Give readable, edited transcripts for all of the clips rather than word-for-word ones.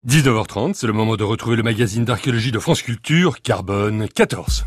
19h30, c'est le moment de retrouver le magazine d'archéologie de France Culture, Carbone 14.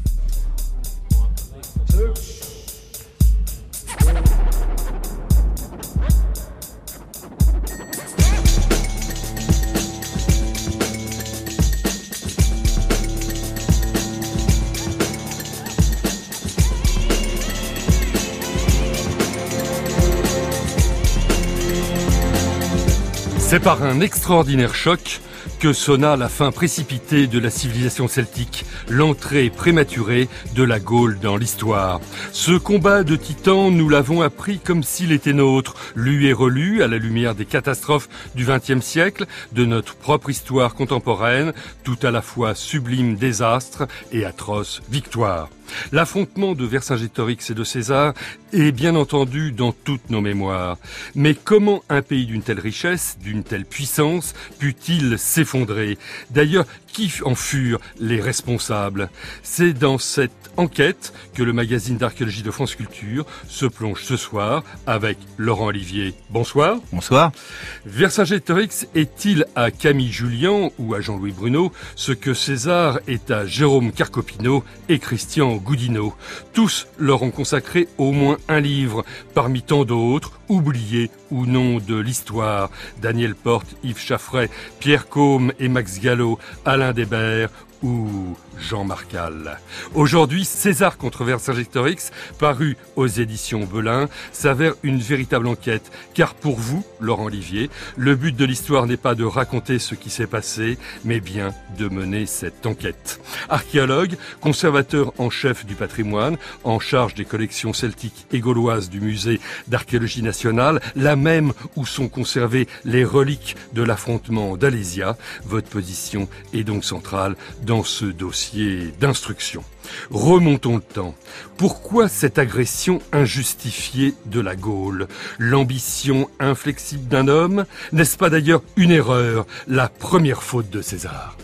C'est par un extraordinaire choc que sonna la fin précipitée de la civilisation celtique, l'entrée prématurée de la Gaule dans l'histoire. Ce combat de titans, nous l'avons appris comme s'il était nôtre, lu et relu à la lumière des catastrophes du XXe siècle, de notre propre histoire contemporaine, tout à la fois sublime désastre et atroce victoire. L'affrontement de Vercingétorix et de César est bien entendu dans toutes nos mémoires. Mais comment un pays d'une telle richesse, d'une telle puissance, put-il s'effondrer? D'ailleurs, qui en furent les responsables? C'est dans cette enquête que le magazine d'archéologie de France Culture se plonge ce soir avec Laurent Olivier. Bonsoir. Bonsoir. Vercingétorix est-il à Camille Jullian ou à Jean-Louis Bruno ce que César est à Jérôme Carcopino et Christian Goudineau? Tous leur ont consacré au moins un livre, parmi tant d'autres, oubliés ou non de l'histoire. Daniel Porte, Yves Chaffray, Pierre Côme et Max Gallo, Alain Débert ou Jean Marcal. Aujourd'hui, César contre Vercingétorix, paru aux éditions Belin, s'avère une véritable enquête. Car pour vous, Laurent Olivier, le but de l'histoire n'est pas de raconter ce qui s'est passé, mais bien de mener cette enquête. Archéologue, conservateur en chef du patrimoine, en charge des collections celtiques et gauloises du musée d'archéologie nationale, la même où sont conservées les reliques de l'affrontement d'Alésia, votre position est donc centrale dans ce dossier d'instruction. Remontons le temps. Pourquoi cette agression injustifiée de la Gaule? L'ambition inflexible d'un homme? N'est-ce pas d'ailleurs une erreur, la première faute de César?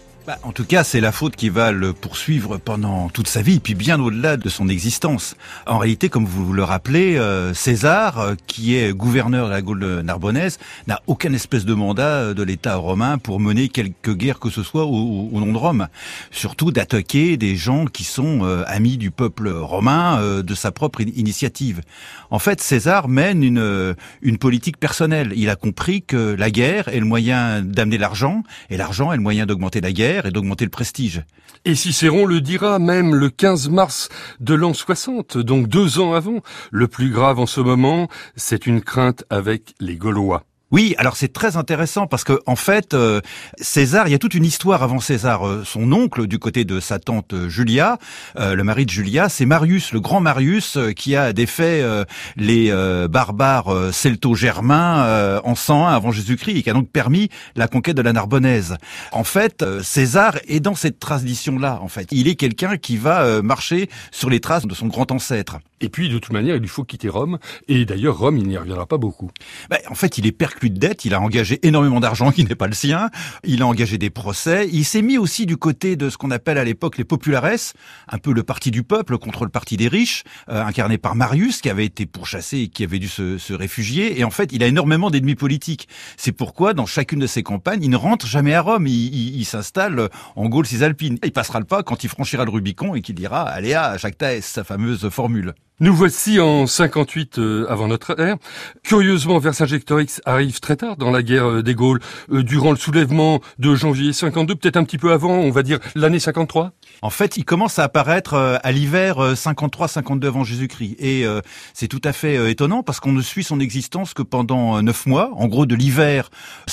En tout cas, c'est la faute qui va le poursuivre pendant toute sa vie, puis bien au-delà de son existence. En réalité, comme vous le rappelez, César, qui est gouverneur de la Gaule narbonnaise, n'a aucun espèce de mandat de l'État romain pour mener quelque guerre que ce soit au nom de Rome. Surtout d'attaquer des gens qui sont amis du peuple romain de sa propre initiative. En fait, César mène une politique personnelle. Il a compris que la guerre est le moyen d'amener l'argent, et l'argent est le moyen d'augmenter la guerre et d'augmenter le prestige. Et Cicéron le dira même le 15 mars de l'an 60, donc 2 ans avant. Le plus grave en ce moment, c'est une crainte avec les Gaulois. Oui, alors c'est très intéressant parce que en fait, César, il y a toute une histoire avant César. Son oncle, du côté de sa tante Julia, le mari de Julia, c'est Marius, le grand Marius, qui a défait les barbares celto-germains en 101 avant Jésus-Christ et qui a donc permis la conquête de la Narbonnaise. En fait, César est dans cette tradition-là. En fait, il est quelqu'un qui va marcher sur les traces de son grand ancêtre. Et puis, de toute manière, il lui faut quitter Rome. Et d'ailleurs, Rome, il n'y reviendra pas beaucoup. En fait, il est perclus de dettes. Il a engagé énormément d'argent qui n'est pas le sien. Il a engagé des procès. Il s'est mis aussi du côté de ce qu'on appelle à l'époque les populares, un peu le parti du peuple contre le parti des riches, incarné par Marius, qui avait été pourchassé et qui avait dû se réfugier. Et en fait, il a énormément d'ennemis politiques. C'est pourquoi, dans chacune de ses campagnes, il ne rentre jamais à Rome. Il s'installe en Gaule cisalpine. Il passera le pas quand il franchira le Rubicon et qu'il dira « Alea jacta est », sa fameuse formule. Nous voici en 58 avant notre ère. Curieusement, Vercingétorix arrive très tard dans la guerre des Gaules, durant le soulèvement de janvier 52, peut-être un petit peu avant, on va dire l'année 53. En fait, il commence à apparaître à l'hiver 53-52 avant Jésus-Christ. Et c'est tout à fait étonnant parce qu'on ne suit son existence que pendant 9 mois, en gros de l'hiver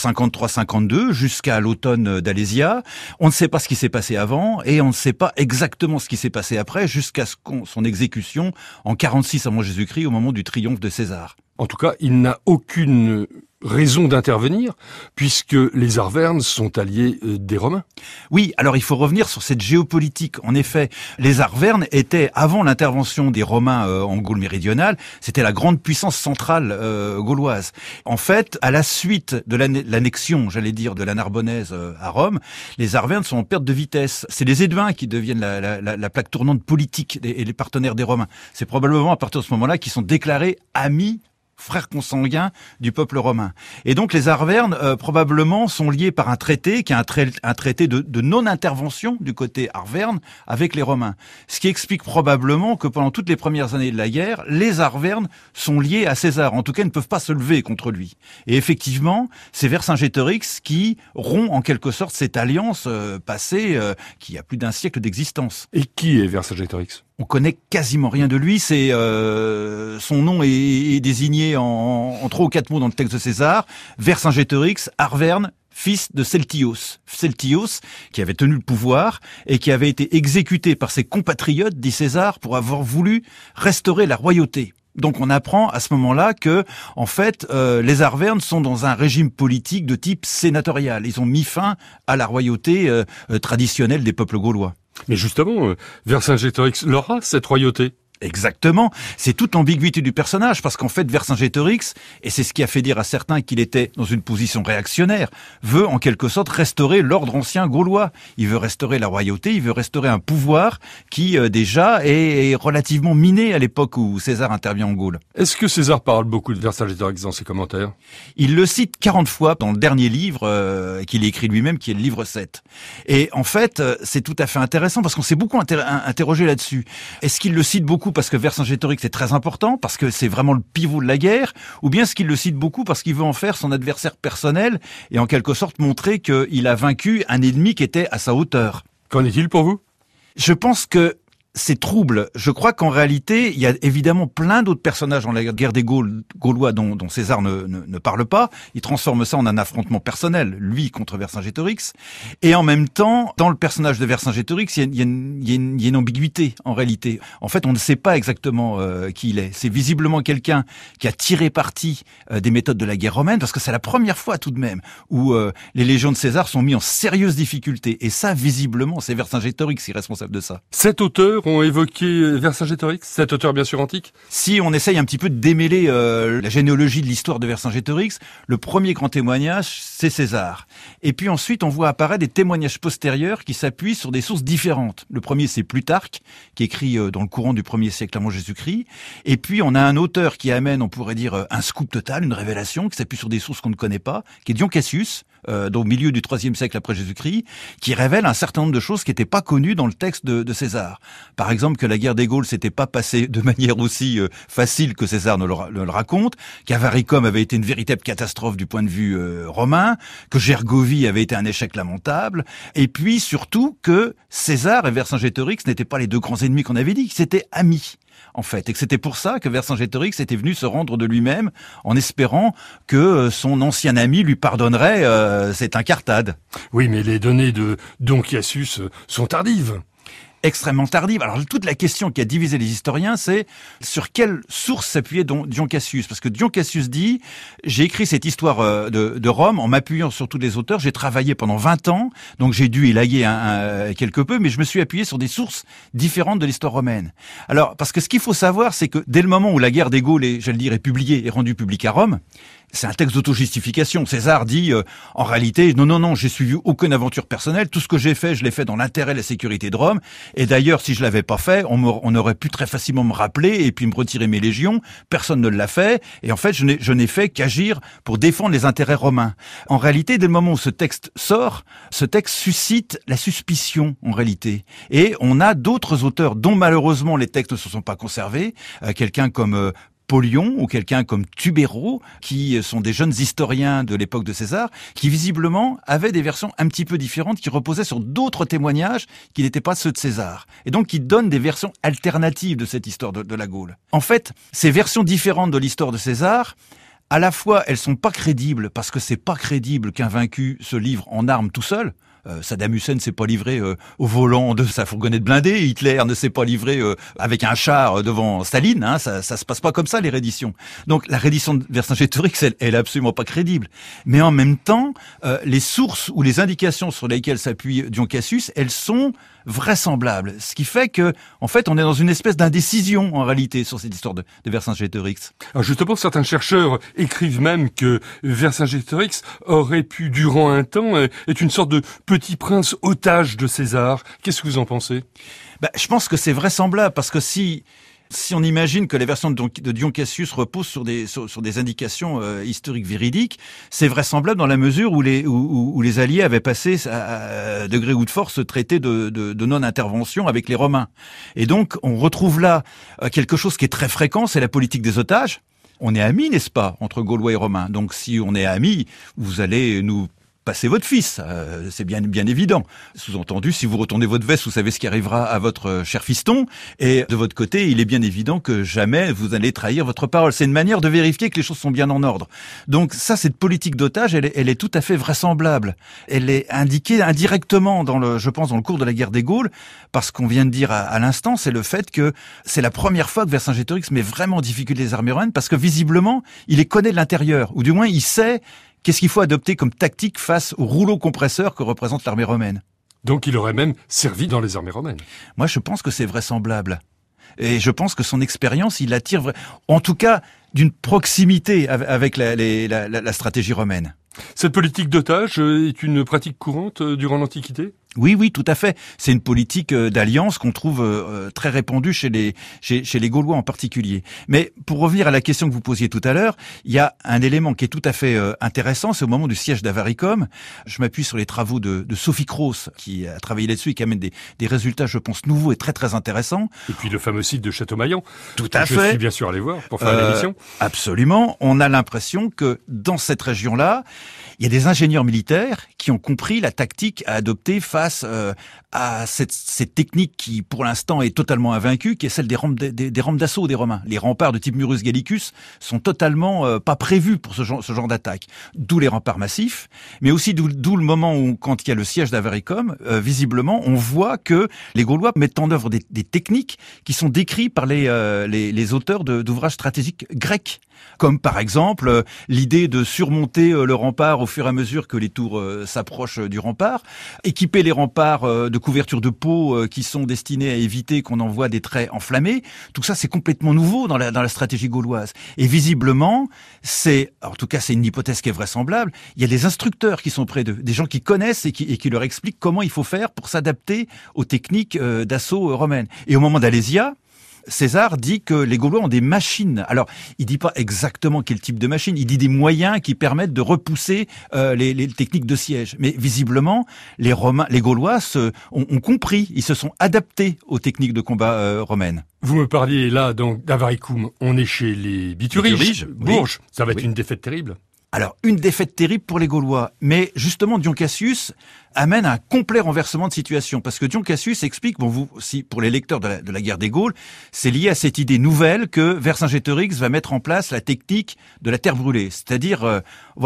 53-52 jusqu'à l'automne d'Alésia. On ne sait pas ce qui s'est passé avant et on ne sait pas exactement ce qui s'est passé après jusqu'à son exécution en 46 avant Jésus-Christ au moment du triomphe de César. En tout cas, il n'a aucune raison d'intervenir, puisque les Arvernes sont alliés des Romains. Oui, alors il faut revenir sur cette géopolitique. En effet, les Arvernes étaient, avant l'intervention des Romains en Gaule méridionale, c'était la grande puissance centrale gauloise. En fait, à la suite de l'annexion, j'allais dire, de la Narbonnaise à Rome, les Arvernes sont en perte de vitesse. C'est les Éduins qui deviennent la plaque tournante politique et les partenaires des Romains. C'est probablement à partir de ce moment-là qu'ils sont déclarés amis frères consanguins du peuple romain. Et donc les Arvernes probablement sont liés par un traité qui est un traité de non-intervention du côté arverne avec les Romains. Ce qui explique probablement que pendant toutes les premières années de la guerre, les Arvernes sont liés à César. En tout cas, ils ne peuvent pas se lever contre lui. Et effectivement, c'est Vercingétorix qui rompt en quelque sorte cette alliance passée qui a plus d'un siècle d'existence. Et qui est Vercingétorix ? On connaît quasiment rien de lui. C'est son nom est désigné en 3 ou 4 mots dans le texte de César. Vercingétorix, Arverne, fils de Celtios. Celtios, qui avait tenu le pouvoir et qui avait été exécuté par ses compatriotes, dit César, pour avoir voulu restaurer la royauté. Donc on apprend à ce moment-là que, en fait, les Arvernes sont dans un régime politique de type sénatorial. Ils ont mis fin à la royauté traditionnelle des peuples gaulois. Mais justement, Vercingétorix l'aura, cette royauté. Exactement, c'est toute l'ambiguïté du personnage, parce qu'en fait Vercingétorix, et c'est ce qui a fait dire à certains qu'il était dans une position réactionnaire, veut en quelque sorte restaurer l'ordre ancien gaulois. Il veut restaurer la royauté, il veut restaurer un pouvoir qui déjà est relativement miné à l'époque où César intervient en Gaule. Est-ce que César parle beaucoup de Vercingétorix dans ses commentaires ? Il le cite 40 fois dans le dernier livre qu'il écrit lui-même, qui est le livre 7. Et en fait, c'est tout à fait intéressant, parce qu'on s'est beaucoup interrogé là-dessus. Est-ce qu'il le cite beaucoup parce que Vercingétorix est très important, parce que c'est vraiment le pivot de la guerre, ou bien est-ce qu'il le cite beaucoup parce qu'il veut en faire son adversaire personnel et en quelque sorte montrer qu'il a vaincu un ennemi qui était à sa hauteur? Qu'en est-il pour vous ? Je pense que c'est trouble. Je crois qu'en réalité, il y a évidemment plein d'autres personnages dans la guerre des Gaulois dont César ne parle pas. Il transforme ça en un affrontement personnel, lui contre Vercingétorix. Et en même temps, dans le personnage de Vercingétorix, il y a une ambiguïté en réalité. En fait, on ne sait pas exactement qui il est. C'est visiblement quelqu'un qui a tiré parti des méthodes de la guerre romaine, parce que c'est la première fois tout de même où les légions de César sont mis en sérieuse difficulté. Et ça, visiblement, c'est Vercingétorix qui est responsable de ça. Cet auteur ont évoqué Vercingétorix, cet auteur bien sûr antique. Si on essaye un petit peu de démêler la généalogie de l'histoire de Vercingétorix, le premier grand témoignage, c'est César. Et puis ensuite, on voit apparaître des témoignages postérieurs qui s'appuient sur des sources différentes. Le premier, c'est Plutarque, qui écrit dans le courant du 1er siècle avant Jésus-Christ. Et puis, on a un auteur qui amène, on pourrait dire, un scoop total, une révélation, qui s'appuie sur des sources qu'on ne connaît pas, qui est Dion Cassius, au milieu du 3e siècle après Jésus-Christ, qui révèle un certain nombre de choses qui n'étaient pas connues dans le texte de César. Par exemple, que la guerre des Gaules s'était pas passée de manière aussi facile que César ne le raconte, qu'Avaricum avait été une véritable catastrophe du point de vue romain, que Gergovie avait été un échec lamentable, et puis surtout que César et Vercingétorix n'étaient pas les deux grands ennemis qu'on avait dit, qu'ils étaient amis. En fait, et que c'était pour ça que Vercingétorix était venu se rendre de lui-même en espérant que son ancien ami lui pardonnerait cette incartade. Oui, mais les données de Dion Cassius sont tardives. Extrêmement tardive. Alors toute la question qui a divisé les historiens, c'est sur quelle source s'appuyait Dion Cassius. Parce que Dion Cassius dit, j'ai écrit cette histoire de Rome en m'appuyant sur tous les auteurs, j'ai travaillé pendant 20 ans, donc j'ai dû élaguer quelque peu, mais je me suis appuyé sur des sources différentes de l'histoire romaine. Alors, parce que ce qu'il faut savoir, c'est que dès le moment où la guerre des Gaules est publiée et rendue publique à Rome, c'est un texte d'autojustification. César dit, en réalité, non, j'ai suivi aucune aventure personnelle. Tout ce que j'ai fait, je l'ai fait dans l'intérêt et la sécurité de Rome. Et d'ailleurs, si je l'avais pas fait, on aurait pu très facilement me rappeler et puis me retirer mes légions. Personne ne l'a fait. Et en fait, je n'ai fait qu'agir pour défendre les intérêts romains. En réalité, dès le moment où ce texte sort, ce texte suscite la suspicion, en réalité. Et on a d'autres auteurs dont malheureusement les textes ne se sont pas conservés. Quelqu'un comme Pollion ou quelqu'un comme Tubero, qui sont des jeunes historiens de l'époque de César, qui visiblement avaient des versions un petit peu différentes, qui reposaient sur d'autres témoignages qui n'étaient pas ceux de César. Et donc qui donnent des versions alternatives de cette histoire de la Gaule. En fait, ces versions différentes de l'histoire de César, à la fois, elles sont pas crédibles, parce que c'est pas crédible qu'un vaincu se livre en armes tout seul. Saddam Hussein s'est pas livré au volant de sa fourgonnette blindée, Hitler ne s'est pas livré avec un char devant Staline, hein, ça se passe pas comme ça les redditions. Donc la reddition de Vercingétorix, elle est absolument pas crédible. Mais en même temps, les sources ou les indications sur lesquelles s'appuie Dion Cassius, elles sont vraisemblables. Ce qui fait que, en fait, on est dans une espèce d'indécision, en réalité, sur cette histoire de Vercingétorix. Alors justement, certains chercheurs écrivent même que Vercingétorix aurait pu, durant un temps, être une sorte de petit prince otage de César. Qu'est-ce que vous en pensez ? Je pense que c'est vraisemblable, parce que si Si on imagine que la version de Dion Cassius repose sur des indications historiques véridiques, c'est vraisemblable dans la mesure où les Alliés avaient passé à degré ou de force ce traité de non-intervention avec les Romains. Et donc, on retrouve là quelque chose qui est très fréquent, c'est la politique des otages. On est amis, n'est-ce pas, entre Gaulois et Romains. Donc, si on est amis, vous allez nous passer votre fils, c'est bien évident. Sous-entendu, si vous retournez votre veste, vous savez ce qui arrivera à votre cher fiston. Et de votre côté, il est bien évident que jamais vous allez trahir votre parole. C'est une manière de vérifier que les choses sont bien en ordre. Donc ça, cette politique d'otage, elle est tout à fait vraisemblable. Elle est indiquée indirectement je pense, dans le cours de la guerre des Gaules, parce qu'on vient de dire à l'instant, c'est le fait que c'est la première fois que Vercingétorix met vraiment en difficulté les armées romaines, parce que visiblement, il les connaît de l'intérieur, ou du moins il sait qu'est-ce qu'il faut adopter comme tactique face au rouleau compresseur que représente l'armée romaine. Donc il aurait même servi dans les armées romaines. Moi, je pense que c'est vraisemblable. Et je pense que son expérience, il attire, en tout cas, d'une proximité avec la stratégie romaine. Cette politique d'otage est une pratique courante durant l'Antiquité ? Oui, tout à fait. C'est une politique d'alliance qu'on trouve très répandue chez les Gaulois en particulier. Mais pour revenir à la question que vous posiez tout à l'heure, il y a un élément qui est tout à fait intéressant, c'est au moment du siège d'Avaricum. Je m'appuie sur les travaux de Sophie Croce, qui a travaillé là-dessus et qui amène des résultats, je pense, nouveaux et très très intéressants. Et puis le fameux site de Château-Maillan. Tout à fait. Je suis bien sûr allé voir pour faire l'émission. Absolument. On a l'impression que dans cette région-là, il y a des ingénieurs militaires qui ont compris la tactique à adopter face à cette technique qui, pour l'instant, est totalement invaincue, qui est celle des rampes d'assaut des Romains. Les remparts de type Murus Gallicus sont totalement pas prévus pour ce genre d'attaque. D'où les remparts massifs, mais aussi d'où le moment où, quand il y a le siège d'Avaricum, visiblement, on voit que les Gaulois mettent en œuvre des techniques qui sont décrites par les auteurs d'ouvrages stratégiques grecs. Comme par exemple l'idée de surmonter le rempart au fur et à mesure que les tours s'approchent du rempart, équiper les remparts de couvertures de peau qui sont destinées à éviter qu'on envoie des traits enflammés. Tout ça, c'est complètement nouveau dans la stratégie gauloise. Et visiblement, en tout cas c'est une hypothèse qui est vraisemblable, il y a des instructeurs qui sont près d'eux, des gens qui connaissent et qui leur expliquent comment il faut faire pour s'adapter aux techniques d'assaut romaines. Et au moment d'Alésia, César dit que les Gaulois ont des machines. Alors, il dit pas exactement quel type de machine, il dit des moyens qui permettent de repousser les techniques de siège. Mais visiblement, les Gaulois ont compris, ils se sont adaptés aux techniques de combat romaines. Vous me parliez là donc d'Avaricum, on est chez les Bituriges, Bourges, oui. Ça va être une défaite terrible. Alors, une défaite terrible pour les Gaulois. Mais justement, Dion Cassius amène un complet renversement de situation. Parce que Dion Cassius explique, pour les lecteurs de la guerre des Gaules, c'est lié à cette idée nouvelle que Vercingétorix va mettre en place la technique de la terre brûlée. C'est-à-dire,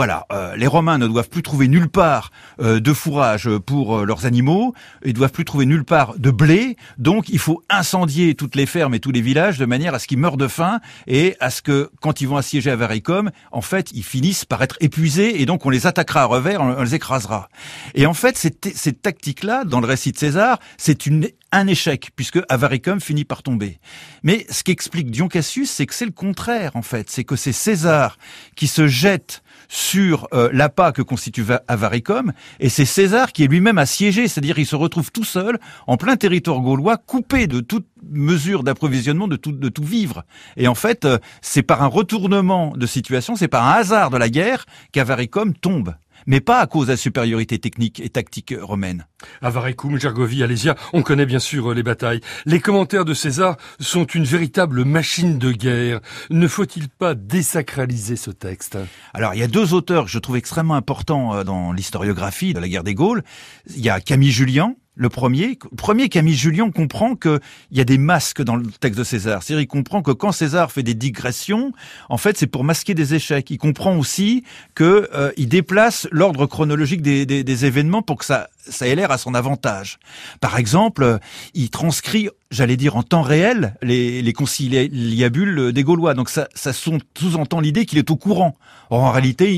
les Romains ne doivent plus trouver nulle part de fourrage pour leurs animaux, ils doivent plus trouver nulle part de blé, donc il faut incendier toutes les fermes et tous les villages de manière à ce qu'ils meurent de faim et à ce que, quand ils vont assiéger Avaricum, en fait, ils finissent par être épuisés et donc on les attaquera à revers, on les écrasera. Et en fait, cette tactique-là, dans le récit de César, c'est un échec, puisque Avaricum finit par tomber. Mais ce qu'explique Dion Cassius, c'est que c'est le contraire, en fait. C'est que c'est César qui se jette sur l'appât que constitue Avaricum, et c'est César qui est lui-même assiégé, c'est-à-dire il se retrouve tout seul, en plein territoire gaulois, coupé de toute mesure d'approvisionnement, de tout vivre. Et en fait, c'est par un retournement de situation, c'est par un hasard de la guerre qu'Avaricum tombe. Mais pas à cause de la supériorité technique et tactique romaine. Avaricum, Gergovie, Alésia, on connaît bien sûr les batailles. Les commentaires de César sont une véritable machine de guerre. Ne faut-il pas désacraliser ce texte ? Alors, il y a deux auteurs que je trouve extrêmement importants dans l'historiographie de la guerre des Gaules. Il y a Camille Julien. Le premier, Camille Julien comprend qu'il y a des masques dans le texte de César. C'est-à-dire, il comprend que quand César fait des digressions, en fait, c'est pour masquer des échecs. Il comprend aussi que il déplace l'ordre chronologique des événements pour que ça ait l'air à son avantage. Par exemple, il transcrit, j'allais dire en temps réel, les conciliabules des Gaulois. Donc ça sous-entend l'idée qu'il est au courant. Or, en réalité,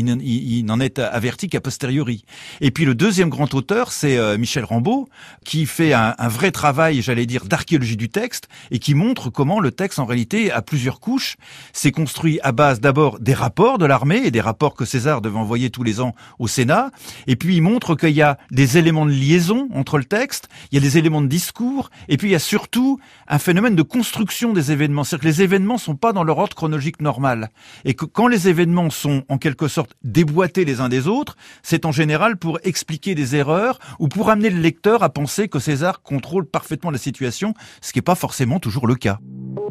il n'en est averti qu'a posteriori. Et puis le deuxième grand auteur, c'est Michel Rambaud, qui fait un vrai travail, j'allais dire, d'archéologie du texte, et qui montre comment le texte, en réalité, a plusieurs couches. C'est construit à base d'abord des rapports de l'armée, et des rapports que César devait envoyer tous les ans au Sénat. Et puis il montre qu'il y a des éléments de liaison entre le texte, il y a des éléments de discours, et puis il y a surtout un phénomène de construction des événements. C'est-à-dire que les événements sont pas dans leur ordre chronologique normal. Et que quand les événements sont en quelque sorte déboîtés les uns des autres, c'est en général pour expliquer des erreurs ou pour amener le lecteur à penser que César contrôle parfaitement la situation, ce qui n'est pas forcément toujours le cas.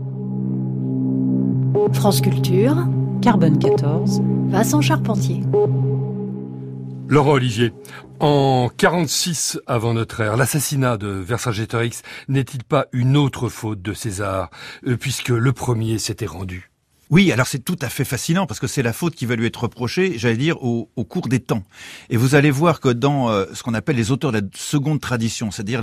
France Culture, Carbone 14, Vincent Charpentier. Laurent Olivier, en 46 avant notre ère, l'assassinat de Vercingétorix n'est-il pas une autre faute de César, puisque le premier s'était rendu ? Oui, alors c'est tout à fait fascinant parce que c'est la faute qui va lui être reprochée, j'allais dire, au cours des temps. Et vous allez voir que dans ce qu'on appelle les auteurs de la seconde tradition, c'est-à-dire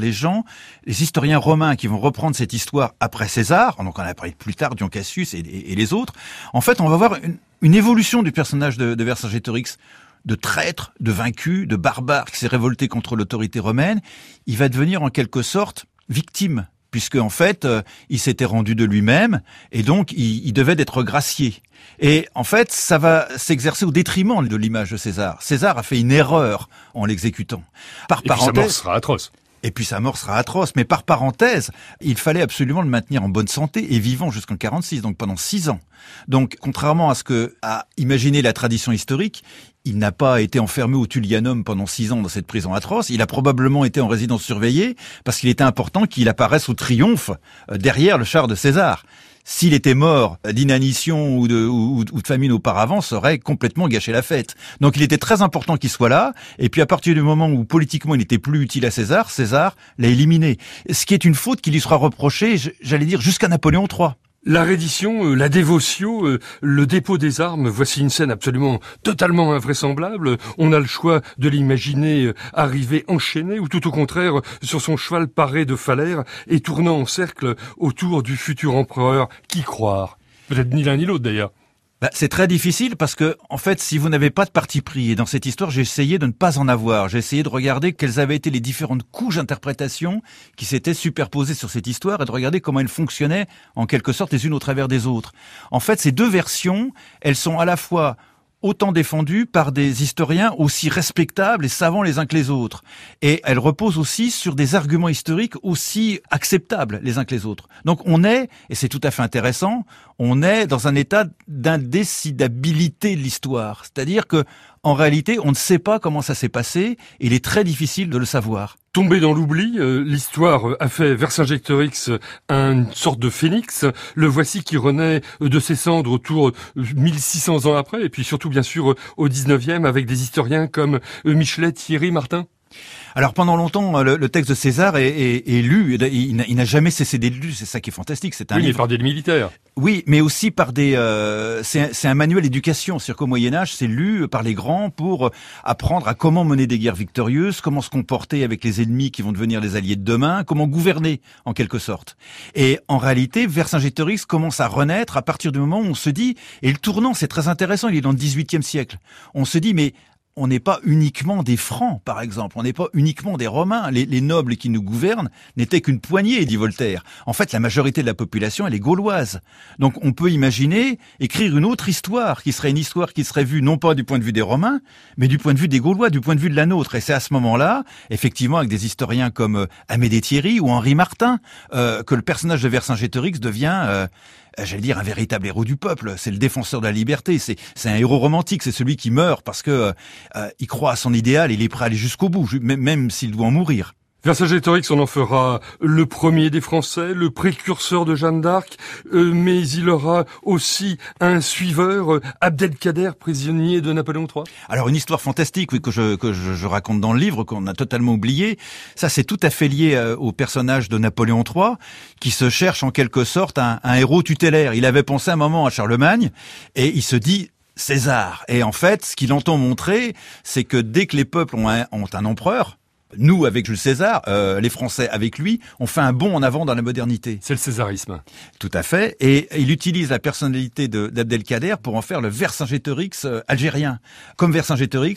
les historiens romains qui vont reprendre cette histoire après César, donc on a parlé plus tard, Dion Cassius et les autres, en fait on va voir une évolution du personnage de Vercingétorix, de traître, de vaincu, de barbare qui s'est révolté contre l'autorité romaine. Il va devenir en quelque sorte victime, puisque en fait, il s'était rendu de lui-même, et donc il devait être gracié. Et en fait, ça va s'exercer au détriment de l'image de César. César a fait une erreur en l'exécutant. Par parenthèse, sa mort sera atroce. Et puis sa mort sera atroce. Mais par parenthèse, il fallait absolument le maintenir en bonne santé et vivant jusqu'en 46, donc pendant 6 ans. Donc, contrairement à ce que a imaginé la tradition historique, il n'a pas été enfermé au Tullianum pendant 6 ans dans cette prison atroce. Il a probablement été en résidence surveillée parce qu'il était important qu'il apparaisse au triomphe derrière le char de César. S'il était mort d'inanition ou de famine auparavant, ça aurait complètement gâché la fête. Donc il était très important qu'il soit là, et puis à partir du moment où politiquement il n'était plus utile à César, César l'a éliminé. Ce qui est une faute qui lui sera reprochée, j'allais dire, jusqu'à Napoléon III. La reddition, la dévotion, le dépôt des armes, voici une scène absolument totalement invraisemblable. On a le choix de l'imaginer arriver enchaîné ou tout au contraire sur son cheval paré de phallaires et tournant en cercle autour du futur empereur. Qui croire ? Peut-être ni l'un ni l'autre d'ailleurs. C'est très difficile parce que, en fait, si vous n'avez pas de parti pris, et dans cette histoire, j'ai essayé de ne pas en avoir. J'ai essayé de regarder quelles avaient été les différentes couches d'interprétation qui s'étaient superposées sur cette histoire et de regarder comment elles fonctionnaient, en quelque sorte, les unes au travers des autres. En fait, ces deux versions, elles sont à la fois autant défendues par des historiens aussi respectables et savants les uns que les autres. Et elles reposent aussi sur des arguments historiques aussi acceptables les uns que les autres. Donc on est, et c'est tout à fait intéressant, on est dans un état d'indécidabilité de l'histoire. C'est-à-dire que, en réalité, on ne sait pas comment ça s'est passé, et il est très difficile de le savoir. Tombé dans l'oubli, l'histoire a fait Vercingétorix une sorte de phénix. Le voici qui renaît de ses cendres autour 1600 ans après, et puis surtout bien sûr au 19e avec des historiens comme Michelet, Thierry, Martin. Alors pendant longtemps, le texte de César est lu, il n'a jamais cessé d'être lu, c'est ça qui est fantastique. C'est un livre mais par des militaires. Oui, mais aussi par des... c'est un manuel d'éducation, c'est-à-dire qu'au Moyen-Âge, c'est lu par les grands pour apprendre à comment mener des guerres victorieuses, comment se comporter avec les ennemis qui vont devenir les alliés de demain, comment gouverner en quelque sorte. Et en réalité, Vercingétorix commence à renaître à partir du moment où on se dit, et le tournant c'est très intéressant, il est dans le XVIIIe siècle, on se dit mais... On n'est pas uniquement des Francs, par exemple. On n'est pas uniquement des Romains. Les nobles qui nous gouvernent n'étaient qu'une poignée, dit Voltaire. En fait, la majorité de la population, elle est gauloise. Donc, on peut imaginer écrire une autre histoire, qui serait une histoire qui serait vue non pas du point de vue des Romains, mais du point de vue des Gaulois, du point de vue de la nôtre. Et c'est à ce moment-là, effectivement, avec des historiens comme Amédée Thierry ou Henri Martin, que le personnage de Vercingétorix devient... j'allais dire un véritable héros du peuple, c'est le défenseur de la liberté, c'est un héros romantique, c'est celui qui meurt parce que il croit à son idéal, il est prêt à aller jusqu'au bout, même s'il doit en mourir. Vercingétorix, on en fera le premier des Français, le précurseur de Jeanne d'Arc, mais il aura aussi un suiveur, Abdelkader, prisonnier de Napoléon III. Alors une histoire fantastique, oui, que je raconte dans le livre, qu'on a totalement oublié. Ça, c'est tout à fait lié au personnage de Napoléon III, qui se cherche en quelque sorte un héros tutélaire. Il avait pensé un moment à Charlemagne, et il se dit César. Et en fait, ce qu'il entend montrer, c'est que dès que les peuples ont un empereur, nous, avec Jules César, les Français avec lui, on fait un bond en avant dans la modernité. C'est le césarisme. Tout à fait. Et il utilise la personnalité d'Abdelkader pour en faire le Vercingétorix algérien. Comme Vercingétorix,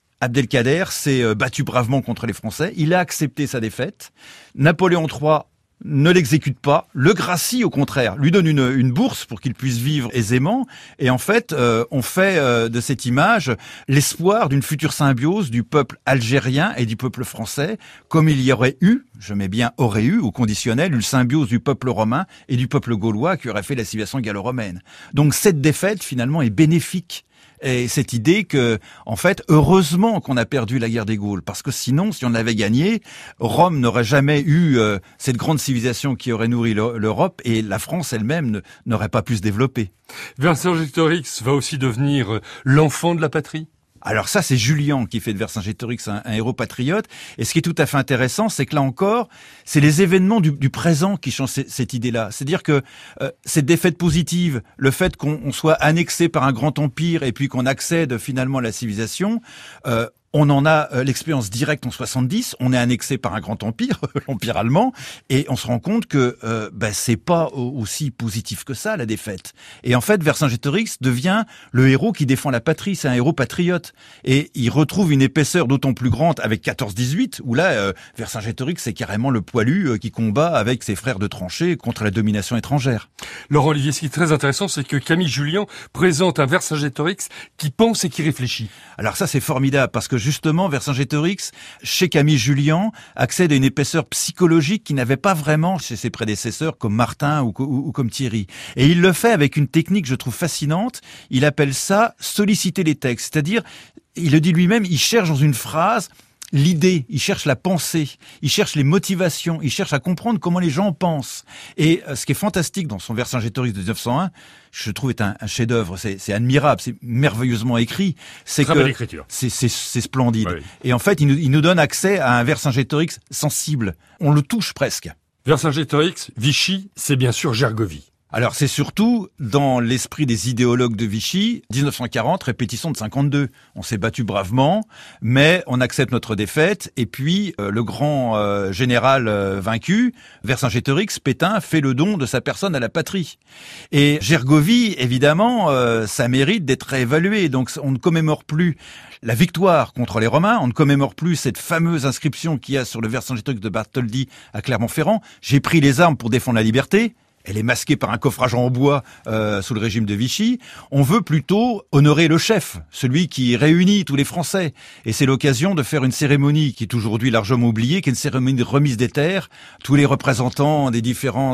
Abdelkader s'est battu bravement contre les Français. Il a accepté sa défaite. Napoléon III ne l'exécute pas, le gracie au contraire, lui donne une bourse pour qu'il puisse vivre aisément. Et en fait, on fait de cette image l'espoir d'une future symbiose du peuple algérien et du peuple français, comme il y aurait eu, je mets bien aurait eu au conditionnel, une symbiose du peuple romain et du peuple gaulois qui aurait fait la civilisation gallo-romaine. Donc cette défaite finalement est bénéfique. Et cette idée que, en fait, heureusement qu'on a perdu la guerre des Gaules, parce que sinon, si on avait gagné, Rome n'aurait jamais eu cette grande civilisation qui aurait nourri l'Europe, et la France elle-même n'aurait pas pu se développer. Vercingétorix va aussi devenir l'enfant de la patrie. Alors ça, c'est Julian qui fait de Vercingétorix un héros patriote. Et ce qui est tout à fait intéressant, c'est que là encore, c'est les événements du présent qui changent cette idée-là. C'est-à-dire que cette défaite positive, le fait qu'on soit annexé par un grand empire et puis qu'on accède finalement à la civilisation, on en a l'expérience directe en 70. On est annexé par un grand empire, l'empire allemand, et on se rend compte que c'est pas aussi positif que ça la défaite. Et en fait, Vercingétorix devient le héros qui défend la patrie. C'est un héros patriote, et il retrouve une épaisseur d'autant plus grande avec 14-18, où là, Vercingétorix c'est carrément le poilu qui combat avec ses frères de tranchée contre la domination étrangère. Laurent Olivier, ce qui est très intéressant, c'est que Camille Jullian présente un Vercingétorix qui pense et qui réfléchit. Alors ça, c'est formidable, parce que justement, Vercingétorix, chez Camille Jullian, accède à une épaisseur psychologique qu'il n'avait pas vraiment chez ses prédécesseurs comme Martin ou comme Thierry. Et il le fait avec une technique, je trouve, fascinante. Il appelle ça solliciter les textes. C'est-à-dire, il le dit lui-même, il cherche dans une phrase l'idée, il cherche la pensée, il cherche les motivations, il cherche à comprendre comment les gens pensent. Et ce qui est fantastique dans son Vercingétorix de 1901, je trouve est un chef-d'œuvre, c'est admirable, c'est merveilleusement écrit. C'est très belle écriture. C'est splendide. Oui. Et en fait, il nous donne accès à un Vercingétorix sensible. On le touche presque. Vercingétorix, Vichy, c'est bien sûr Gergovie. Alors c'est surtout dans l'esprit des idéologues de Vichy, 1940, répétition de 52. On s'est battu bravement, mais on accepte notre défaite. Et puis le grand général vaincu, Vercingétorix, Pétain, fait le don de sa personne à la patrie. Et Gergovie, évidemment, ça mérite d'être réévalué. Donc on ne commémore plus la victoire contre les Romains, on ne commémore plus cette fameuse inscription qu'il y a sur le Vercingétorix de Bartholdi à Clermont-Ferrand. J'ai pris les armes pour défendre la liberté. Elle est masquée par un coffrage en bois sous le régime de Vichy. On veut plutôt honorer le chef, celui qui réunit tous les Français. Et c'est l'occasion de faire une cérémonie qui est aujourd'hui largement oubliée, qui est une cérémonie de remise des terres. Tous les représentants des différents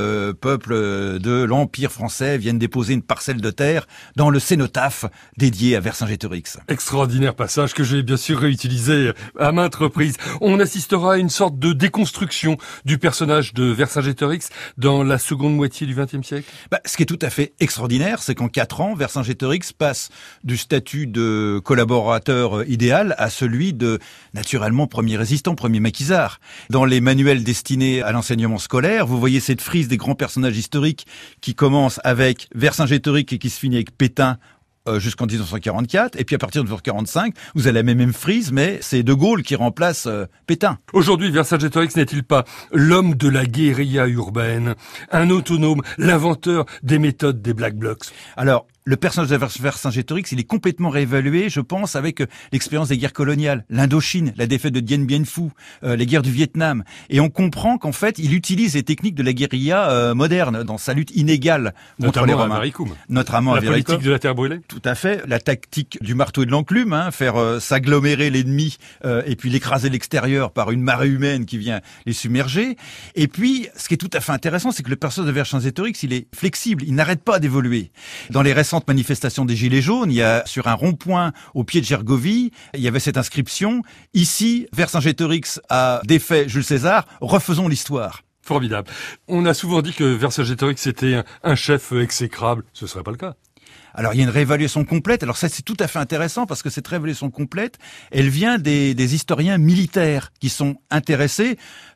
peuples de l'Empire français viennent déposer une parcelle de terre dans le cénotaphe dédié à Vercingétorix. Extraordinaire passage que j'ai bien sûr réutilisé à maintes reprises. On assistera à une sorte de déconstruction du personnage de Vercingétorix dans la seconde moitié du XXe siècle. Ce qui est tout à fait extraordinaire, c'est qu'en 4 ans, Vercingétorix passe du statut de collaborateur idéal à celui de, naturellement, premier résistant, premier maquisard. Dans les manuels destinés à l'enseignement scolaire, vous voyez cette frise des grands personnages historiques qui commence avec Vercingétorix et qui se finit avec Pétain jusqu'en 1944, et puis à partir de 1945, vous avez la même frise, mais c'est De Gaulle qui remplace Pétain. Aujourd'hui, Vercingétorix n'est-il pas l'homme de la guérilla urbaine, un autonome, l'inventeur des méthodes des Black Blocs? Alors, le personnage de Vercingétorix, il est complètement réévalué, je pense, avec l'expérience des guerres coloniales, l'Indochine, la défaite de Dien Bien Phu, les guerres du Vietnam. Et on comprend qu'en fait, il utilise les techniques de la guérilla moderne dans sa lutte inégale contre les Romains. Notamment à Varicum. La politique de la terre brûlée. Tout à fait. La tactique du marteau et de l'enclume, faire s'agglomérer l'ennemi et puis l'écraser de l'extérieur par une marée humaine qui vient les submerger. Et puis, ce qui est tout à fait intéressant, c'est que le personnage de Vercingétorix, il est flexible, il n'arrête pas d'évoluer. Dans les récentes manifestation des Gilets jaunes, il y a sur un rond-point au pied de Gergovie, il y avait cette inscription « Ici, Vercingétorix a défait Jules César, refaisons l'histoire ». Formidable. On a souvent dit que Vercingétorix était un chef exécrable. Ce serait pas le cas. Alors il y a une réévaluation complète. Alors ça c'est tout à fait intéressant parce que cette réévaluation complète, elle vient des historiens militaires qui sont intéressés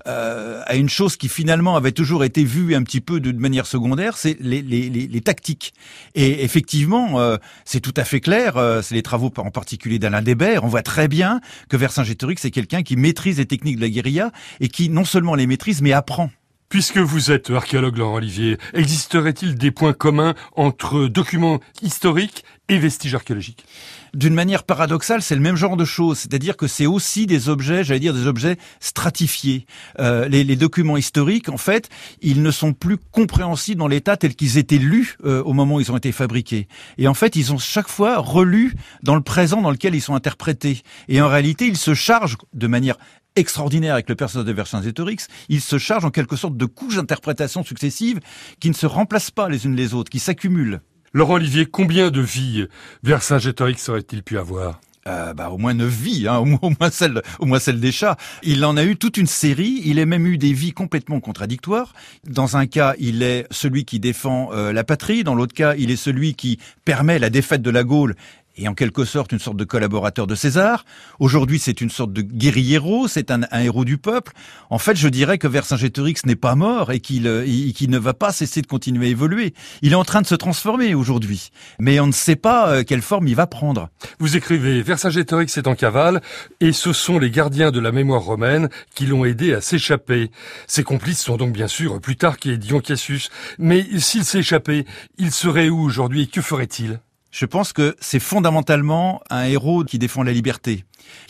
à une chose qui finalement avait toujours été vue un petit peu de manière secondaire, c'est les tactiques. Et effectivement, c'est tout à fait clair. C'est les travaux en particulier d'Alain Débert. On voit très bien que Vercingétorix c'est quelqu'un qui maîtrise les techniques de la guérilla et qui non seulement les maîtrise mais apprend. Puisque vous êtes archéologue, Laurent Olivier, existerait-il des points communs entre documents historiques et vestiges archéologiques ? d'une manière paradoxale, c'est le même genre de choses. C'est-à-dire que c'est aussi des objets, j'allais dire des objets stratifiés. Les documents historiques, en fait, ils ne sont plus compréhensibles dans l'état tel qu'ils étaient lus au moment où ils ont été fabriqués. Et en fait, ils sont chaque fois relus dans le présent dans lequel ils sont interprétés. Et en réalité, ils se chargent de manière extraordinaire avec le personnage de Vercingétorix, il se charge en quelque sorte de couches d'interprétation successives qui ne se remplacent pas les unes les autres, qui s'accumulent. Laurent Olivier, combien de vies Vercingétorix aurait-il pu avoir ? Au moins 9 vies, au moins celle des chats. Il en a eu toute une série, il a même eu des vies complètement contradictoires. Dans un cas, il est celui qui défend la patrie, dans l'autre cas, il est celui qui permet la défaite de la Gaule et en quelque sorte une sorte de collaborateur de César. Aujourd'hui, c'est une sorte de guerriero, c'est un héros du peuple. En fait, je dirais que Vercingétorix n'est pas mort et qu'il ne va pas cesser de continuer à évoluer. Il est en train de se transformer aujourd'hui, mais on ne sait pas quelle forme il va prendre. Vous écrivez, Vercingétorix est en cavale et ce sont les gardiens de la mémoire romaine qui l'ont aidé à s'échapper. Ses complices sont donc bien sûr Plutarque et Dion Cassius. Mais s'il s'est échappé, il serait où aujourd'hui et que ferait-il ? Je pense que c'est fondamentalement un héros qui défend la liberté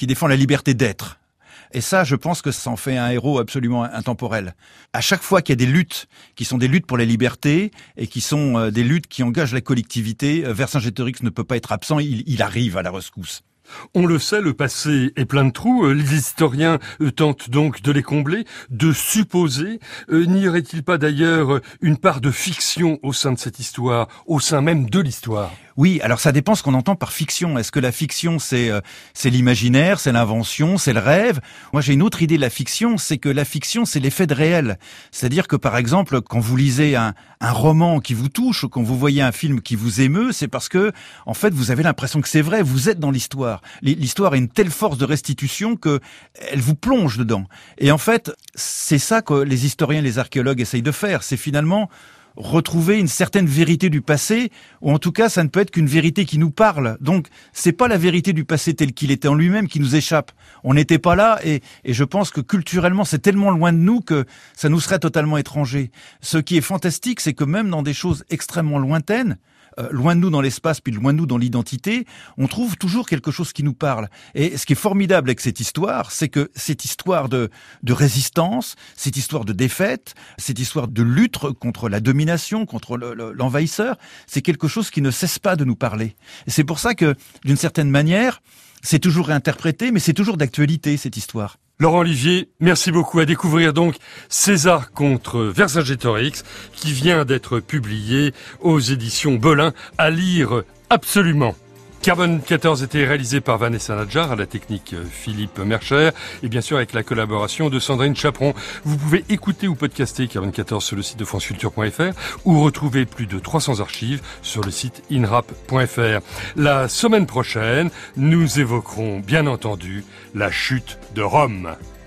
d'être. Et ça, je pense que ça en fait un héros absolument intemporel. À chaque fois qu'il y a des luttes qui sont des luttes pour la liberté et qui sont des luttes qui engagent la collectivité, Vercingétorix ne peut pas être absent, il arrive à la rescousse. On le sait, le passé est plein de trous. Les historiens tentent donc de les combler, de supposer. N'y aurait-il pas d'ailleurs une part de fiction au sein de cette histoire, au sein même de l'histoire ? Oui, alors ça dépend ce qu'on entend par fiction. Est-ce que la fiction, c'est l'imaginaire, c'est l'invention, c'est le rêve ? Moi, j'ai une autre idée de la fiction, c'est que la fiction, c'est l'effet de réel. C'est-à-dire que, par exemple, quand vous lisez un roman qui vous touche, quand vous voyez un film qui vous émeut, c'est parce que, en fait, vous avez l'impression que c'est vrai, vous êtes dans l'histoire. L'histoire a une telle force de restitution que elle vous plonge dedans. Et en fait, c'est ça que les historiens, les archéologues essayent de faire. C'est finalement retrouver une certaine vérité du passé, ou en tout cas, ça ne peut être qu'une vérité qui nous parle. Donc, c'est pas la vérité du passé tel qu'il était en lui-même qui nous échappe. On n'était pas là, et je pense que culturellement, c'est tellement loin de nous que ça nous serait totalement étranger. Ce qui est fantastique, c'est que même dans des choses extrêmement lointaines, loin de nous dans l'espace, puis loin de nous dans l'identité, on trouve toujours quelque chose qui nous parle. Et ce qui est formidable avec cette histoire, c'est que cette histoire de résistance, cette histoire de défaite, cette histoire de lutte contre la domination, contre l'envahisseur, c'est quelque chose qui ne cesse pas de nous parler. Et c'est pour ça que, d'une certaine manière, c'est toujours réinterprété, mais c'est toujours d'actualité, cette histoire. Laurent Olivier, merci beaucoup. À découvrir donc César contre Vercingétorix, qui vient d'être publié aux éditions Belin, à lire absolument. Carbone 14 était réalisé par Vanessa Nadjar, à la technique Philippe Mercher, et bien sûr avec la collaboration de Sandrine Chaperon. Vous pouvez écouter ou podcaster Carbone 14 sur le site de franceculture.fr ou retrouver plus de 300 archives sur le site inrap.fr. La semaine prochaine, nous évoquerons bien entendu la chute de Rome.